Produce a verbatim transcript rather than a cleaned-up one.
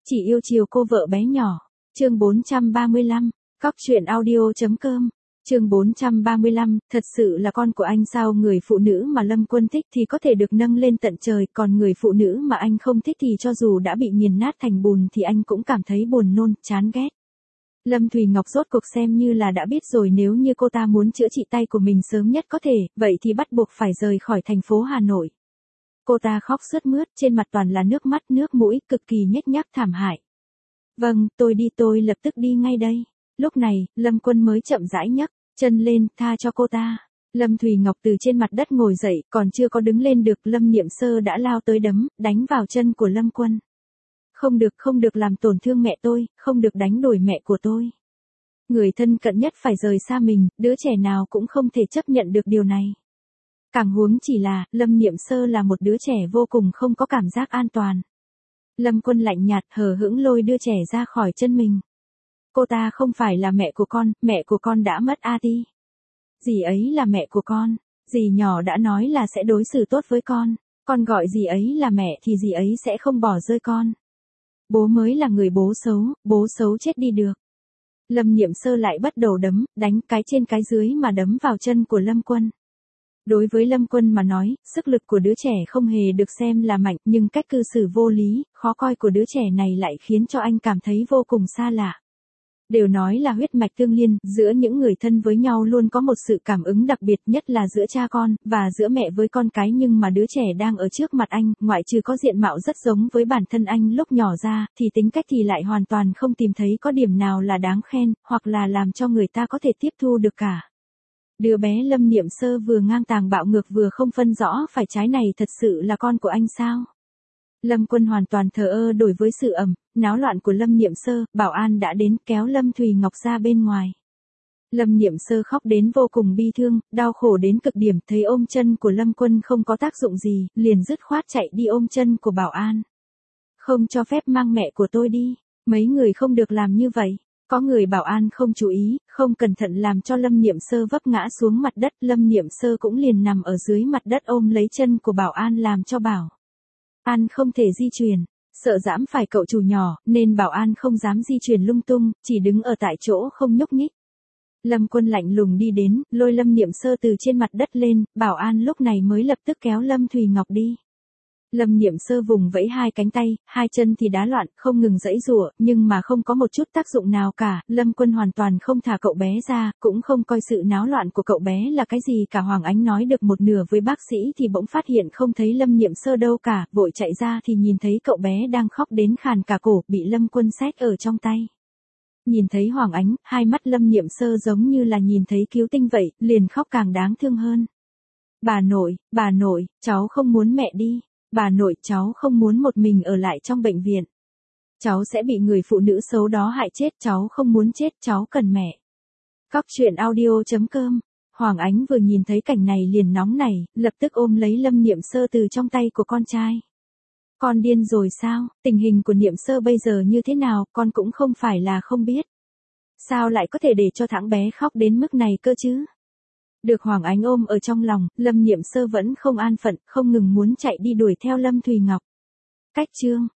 Chỉ yêu chiều cô vợ bé nhỏ. Chương bốn trăm ba mươi lăm, Cóc truyện audio chấm com. Chương bốn trăm ba mươi lăm, thật sự là con của anh sao? Người phụ nữ mà Lâm Quân thích thì có thể được nâng lên tận trời, còn người phụ nữ mà anh không thích thì cho dù đã bị nghiền nát thành bùn thì anh cũng cảm thấy buồn nôn, chán ghét. Lâm Thùy Ngọc rốt cuộc xem như là đã biết rồi, nếu như cô ta muốn chữa trị tay của mình sớm nhất có thể, vậy thì bắt buộc phải rời khỏi thành phố Hà Nội. Cô ta khóc sướt mướt, trên mặt toàn là nước mắt nước mũi, cực kỳ nhếch nhác thảm hại. Vâng, tôi đi, tôi lập tức đi ngay đây. Lúc này, Lâm Quân mới chậm rãi nhấc chân lên, tha cho cô ta. Lâm Thùy Ngọc từ trên mặt đất ngồi dậy, còn chưa có đứng lên được, Lâm Niệm Sơ đã lao tới đấm, đánh vào chân của Lâm Quân. Không được, không được làm tổn thương mẹ tôi, không được đánh đuổi mẹ của tôi. Người thân cận nhất phải rời xa mình, đứa trẻ nào cũng không thể chấp nhận được điều này. Càng huống chỉ là, Lâm Niệm Sơ là một đứa trẻ vô cùng không có cảm giác an toàn. Lâm Quân lạnh nhạt hờ hững lôi đưa trẻ ra khỏi chân mình. Cô ta không phải là mẹ của con, mẹ của con đã mất a ti. Dì ấy là mẹ của con, dì nhỏ đã nói là sẽ đối xử tốt với con, con gọi dì ấy là mẹ thì dì ấy sẽ không bỏ rơi con. Bố mới là người bố xấu, bố xấu chết đi được. Lâm Niệm Sơ lại bắt đầu đấm, đánh cái trên cái dưới mà đấm vào chân của Lâm Quân. Đối với Lâm Quân mà nói, sức lực của đứa trẻ không hề được xem là mạnh, nhưng cách cư xử vô lý, khó coi của đứa trẻ này lại khiến cho anh cảm thấy vô cùng xa lạ. Đều nói là huyết mạch tương liên, giữa những người thân với nhau luôn có một sự cảm ứng đặc biệt, nhất là giữa cha con, và giữa mẹ với con cái, nhưng mà đứa trẻ đang ở trước mặt anh, ngoại trừ có diện mạo rất giống với bản thân anh lúc nhỏ ra, thì tính cách thì lại hoàn toàn không tìm thấy có điểm nào là đáng khen, hoặc là làm cho người ta có thể tiếp thu được cả. Đứa bé Lâm Niệm Sơ vừa ngang tàng bạo ngược vừa không phân rõ phải trái, này thật sự là con của anh sao? Lâm Quân hoàn toàn thờ ơ đối với sự ầm, náo loạn của Lâm Niệm Sơ, bảo an đã đến kéo Lâm Thùy Ngọc ra bên ngoài. Lâm Niệm Sơ khóc đến vô cùng bi thương, đau khổ đến cực điểm, thấy ôm chân của Lâm Quân không có tác dụng gì, liền dứt khoát chạy đi ôm chân của bảo an. Không cho phép mang mẹ của tôi đi, mấy người không được làm như vậy. Có người bảo an không chú ý, không cẩn thận làm cho Lâm Niệm Sơ vấp ngã xuống mặt đất, Lâm Niệm Sơ cũng liền nằm ở dưới mặt đất ôm lấy chân của bảo an làm cho bảo an không thể di chuyển, sợ giẫm phải cậu chủ nhỏ, nên bảo an không dám di chuyển lung tung, chỉ đứng ở tại chỗ không nhúc nhích. Lâm Quân lạnh lùng đi đến, lôi Lâm Niệm Sơ từ trên mặt đất lên, bảo an lúc này mới lập tức kéo Lâm Thùy Ngọc đi. Lâm Niệm Sơ vùng vẫy hai cánh tay, hai chân thì đá loạn, không ngừng giãy giụa, nhưng mà không có một chút tác dụng nào cả. Lâm Quân hoàn toàn không thả cậu bé ra, cũng không coi sự náo loạn của cậu bé là cái gì cả. Hoàng Ánh nói được một nửa với bác sĩ thì bỗng phát hiện không thấy Lâm Niệm Sơ đâu cả, vội chạy ra thì nhìn thấy cậu bé đang khóc đến khàn cả cổ, bị Lâm Quân xách ở trong tay. Nhìn thấy Hoàng Ánh, hai mắt Lâm Niệm Sơ giống như là nhìn thấy cứu tinh vậy, liền khóc càng đáng thương hơn. Bà nội, bà nội, cháu không muốn mẹ đi. Bà nội, cháu không muốn một mình ở lại trong bệnh viện. Cháu sẽ bị người phụ nữ xấu đó hại chết, cháu không muốn chết, cháu cần mẹ. Cóc truyện audio chấm com. Hoàng Ánh vừa nhìn thấy cảnh này liền nóng nảy, lập tức ôm lấy Lâm Niệm Sơ từ trong tay của con trai. Con điên rồi sao? Tình hình của Niệm Sơ bây giờ như thế nào, con cũng không phải là không biết. Sao lại có thể để cho thằng bé khóc đến mức này cơ chứ? Được Hoàng Ánh ôm ở trong lòng, Lâm Niệm Sơ vẫn không an phận, không ngừng muốn chạy đi đuổi theo Lâm Thùy Ngọc. Cách chương